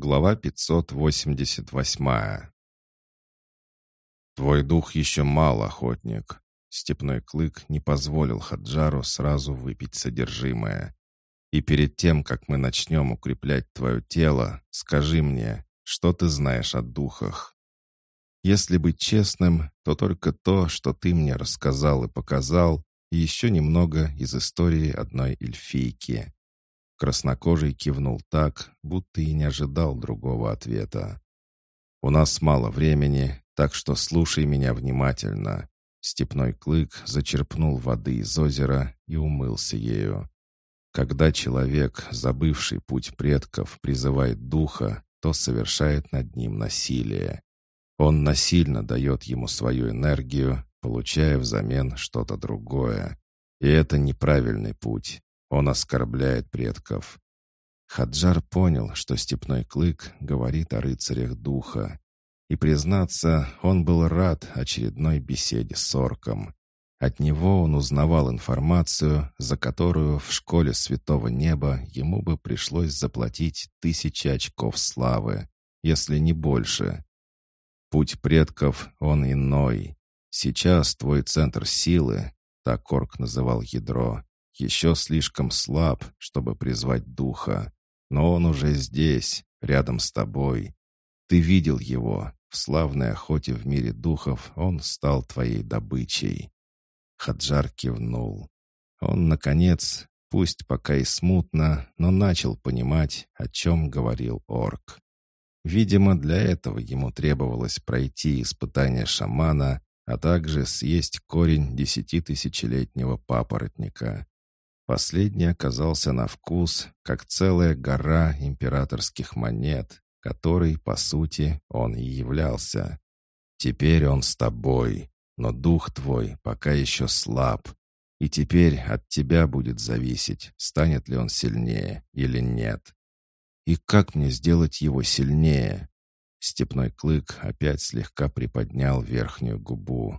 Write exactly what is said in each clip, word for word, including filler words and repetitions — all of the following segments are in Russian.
Глава пятьсот восемьдесят восемь. «Твой дух еще мал, охотник». Степной клык не позволил Хаджару сразу выпить содержимое. «И перед тем, как мы начнем укреплять твое тело, скажи мне, что ты знаешь о духах?» «Если быть честным, то только то, что ты мне рассказал и показал, и еще немного из истории одной эльфийки». Краснокожий кивнул так, будто и не ожидал другого ответа. «У нас мало времени, так что слушай меня внимательно». Степной клык зачерпнул воды из озера и умылся ею. Когда человек, забывший путь предков, призывает духа, то совершает над ним насилие. Он насильно дает ему свою энергию, получая взамен что-то другое. И это неправильный путь. Он оскорбляет предков. Хаджар понял, что степной клык говорит о рыцарях духа. И, признаться, он был рад очередной беседе с орком. От него он узнавал информацию, за которую в школе Святого Неба ему бы пришлось заплатить тысячи очков славы, если не больше. Путь предков, он иной. Сейчас твой центр силы, так орк называл ядро, еще слишком слаб, чтобы призвать духа. Но он уже здесь, рядом с тобой. Ты видел его. В славной охоте в мире духов он стал твоей добычей. Хаджар кивнул. Он, наконец, пусть пока и смутно, но начал понимать, о чем говорил орк. Видимо, для этого ему требовалось пройти испытание шамана, а также съесть корень десятитысячелетнего папоротника. Последний оказался на вкус, как целая гора императорских монет, которой, по сути, он и являлся. Теперь он с тобой, но дух твой пока еще слаб, и теперь от тебя будет зависеть, станет ли он сильнее или нет. И как мне сделать его сильнее? Степной клык опять слегка приподнял верхнюю губу.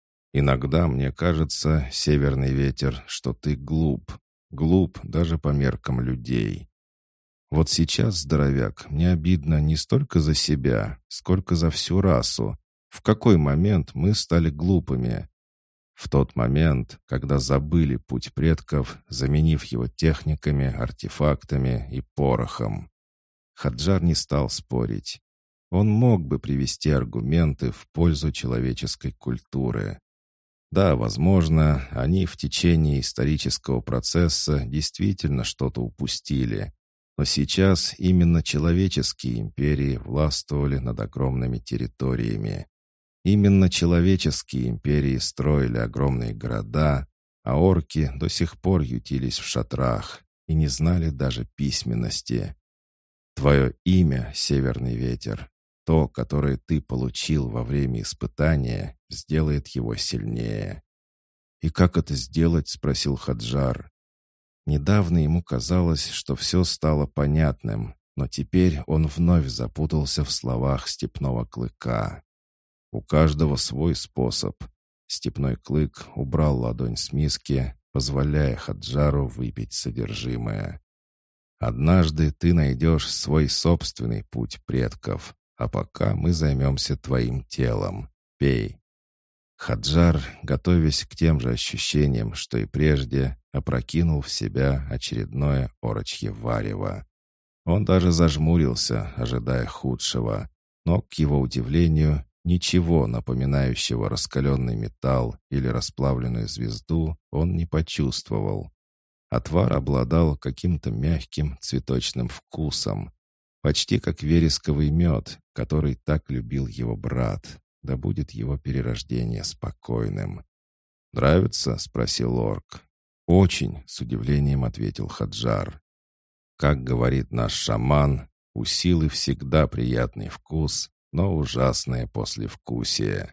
Иногда мне кажется, северный ветер, что ты глуп. Глуп даже по меркам людей. Вот сейчас, здоровяк, мне обидно не столько за себя, сколько за всю расу. В какой момент мы стали глупыми? В тот момент, когда забыли путь предков, заменив его техниками, артефактами и порохом. Хаджар не стал спорить. Он мог бы привести аргументы в пользу человеческой культуры. Да, возможно, они в течение исторического процесса действительно что-то упустили. Но сейчас именно человеческие империи властвовали над огромными территориями. Именно человеческие империи строили огромные города, а орки до сих пор ютились в шатрах и не знали даже письменности. Твое имя, Северный ветер, то, которое ты получил во время испытания, сделает его сильнее. «И как это сделать?» — спросил Хаджар. Недавно ему казалось, что все стало понятным, но теперь он вновь запутался в словах степного клыка. «У каждого свой способ». Степной клык убрал ладонь с миски, позволяя Хаджару выпить содержимое. «Однажды ты найдешь свой собственный путь предков, а пока мы займемся твоим телом. Пей». Хаджар, готовясь к тем же ощущениям, что и прежде, опрокинул в себя очередное орочье варево. Он даже зажмурился, ожидая худшего, но, к его удивлению, ничего напоминающего раскаленный металл или расплавленную звезду он не почувствовал. Отвар обладал каким-то мягким цветочным вкусом, почти как вересковый мед, который так любил его брат. Да будет его перерождение спокойным. «Нравится?» — спросил орк. «Очень», — с удивлением ответил Хаджар. «Как говорит наш шаман, у силы всегда приятный вкус, но ужасное послевкусие».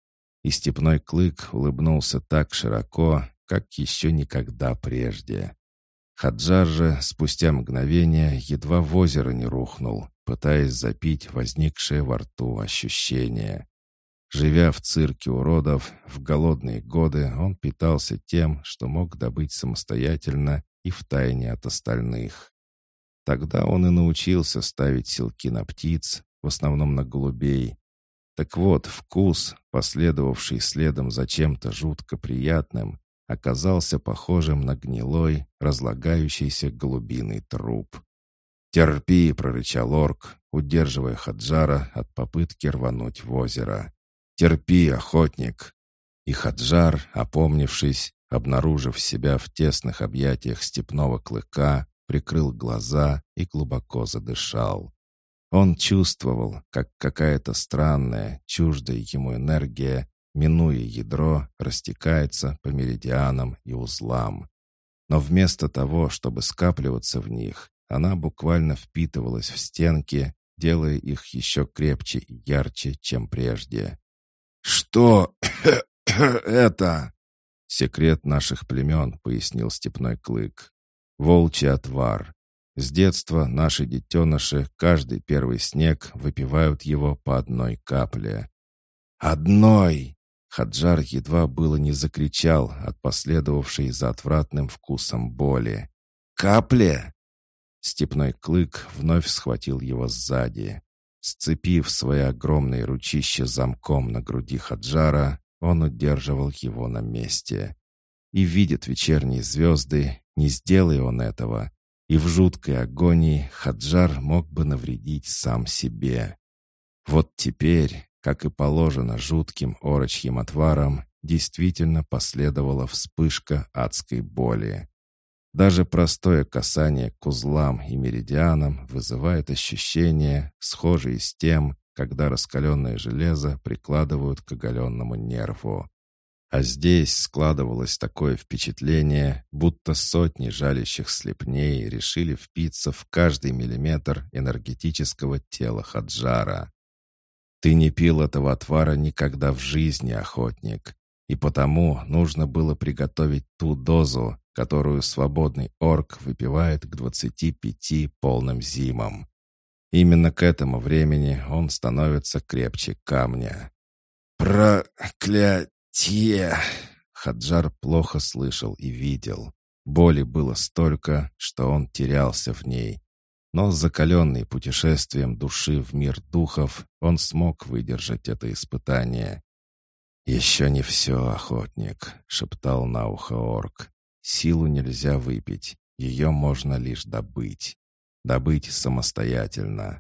И степной клык улыбнулся так широко, как еще никогда прежде. Хаджар же спустя мгновение едва в озеро не рухнул, пытаясь запить возникшее во рту ощущение. Живя в цирке уродов, в голодные годы он питался тем, что мог добыть самостоятельно и втайне от остальных. Тогда он и научился ставить силки на птиц, в основном на голубей. Так вот, вкус, последовавший следом за чем-то жутко приятным, оказался похожим на гнилой, разлагающийся голубиный труп. «Терпи!» — прорычал орк, удерживая Хаджара от попытки рвануть в озеро. «Терпи, охотник!» И Хаджар, опомнившись, обнаружив себя в тесных объятиях степного клыка, прикрыл глаза и глубоко задышал. Он чувствовал, как какая-то странная, чуждая ему энергия, минуя ядро, растекается по меридианам и узлам. Но вместо того, чтобы скапливаться в них, она буквально впитывалась в стенки, делая их еще крепче и ярче, чем прежде. «Что это?» «Секрет наших племен», — пояснил степной клык. «Волчий отвар. С детства наши детеныши каждый первый снег выпивают его по одной капле». «Одной!» Хаджар едва было не закричал от последовавшей за отвратным вкусом боли. «Капли?» Степной клык вновь схватил его сзади. Сцепив свои огромные ручища замком на груди Хаджара, он удерживал его на месте. И видит вечерние звезды, не сделай он этого, и в жуткой агонии Хаджар мог бы навредить сам себе. Вот теперь, как и положено жутким орочьим отварам, действительно последовала вспышка адской боли. Даже простое касание к узлам и меридианам вызывает ощущения, схожие с тем, когда раскаленное железо прикладывают к оголенному нерву. А здесь складывалось такое впечатление, будто сотни жалящих слепней решили впиться в каждый миллиметр энергетического тела Хаджара. «Ты не пил этого отвара никогда в жизни, охотник, и потому нужно было приготовить ту дозу, которую свободный орк выпивает к двадцати пяти полным зимам. Именно к этому времени он становится крепче камня». «Проклятие!» Хаджар плохо слышал и видел. Боли было столько, что он терялся в ней. Но закаленный путешествием души в мир духов, он смог выдержать это испытание. «Еще не все, охотник», — шептал на ухо орк. «Силу нельзя выпить, ее можно лишь добыть. Добыть самостоятельно».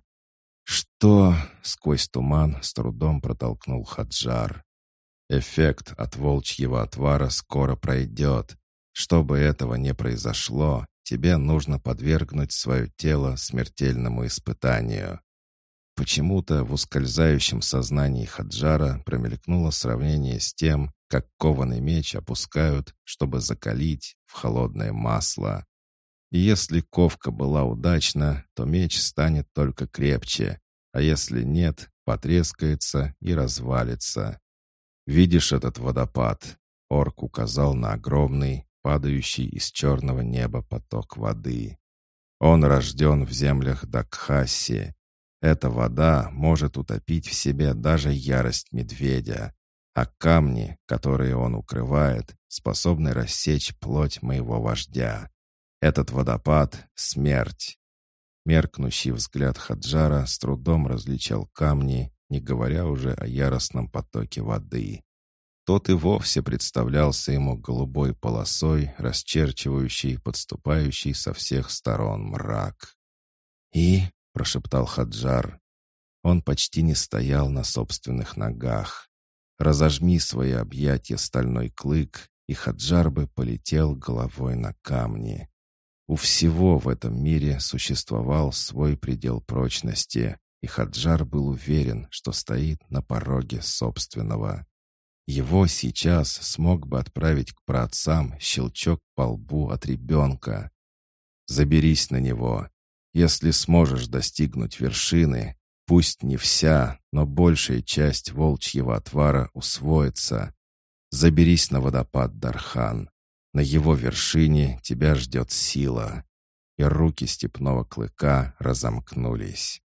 «Что?» — сквозь туман с трудом протолкнул Хаджар. «Эффект от волчьего отвара скоро пройдет. Чтобы этого не произошло, тебе нужно подвергнуть свое тело смертельному испытанию». Почему-то в ускользающем сознании Хаджара промелькнуло сравнение с тем, как кованый меч опускают, чтобы закалить в холодное масло. И если ковка была удачна, то меч станет только крепче, а если нет, потрескается и развалится. «Видишь этот водопад?» — орк указал на огромный, падающий из черного неба поток воды. «Он рожден в землях Дакхаси. Эта вода может утопить в себе даже ярость медведя, а камни, которые он укрывает, способны рассечь плоть моего вождя. Этот водопад — смерть». Меркнущий взгляд Хаджара с трудом различал камни, не говоря уже о яростном потоке воды. Тот и вовсе представлялся ему голубой полосой, расчерчивающей подступающий со всех сторон мрак. «И?» — прошептал Хаджар. Он почти не стоял на собственных ногах. Разожми свои объятия стальной клык, и Хаджар бы полетел головой на камни. У всего в этом мире существовал свой предел прочности, и Хаджар был уверен, что стоит на пороге собственного. Его сейчас смог бы отправить к праотцам щелчок по лбу от ребенка. «Заберись на него. Если сможешь достигнуть вершины, пусть не вся, но большая часть волчьего отвара усвоится. Заберись на водопад Дархан. На его вершине тебя ждет сила». И руки степного клыка разомкнулись.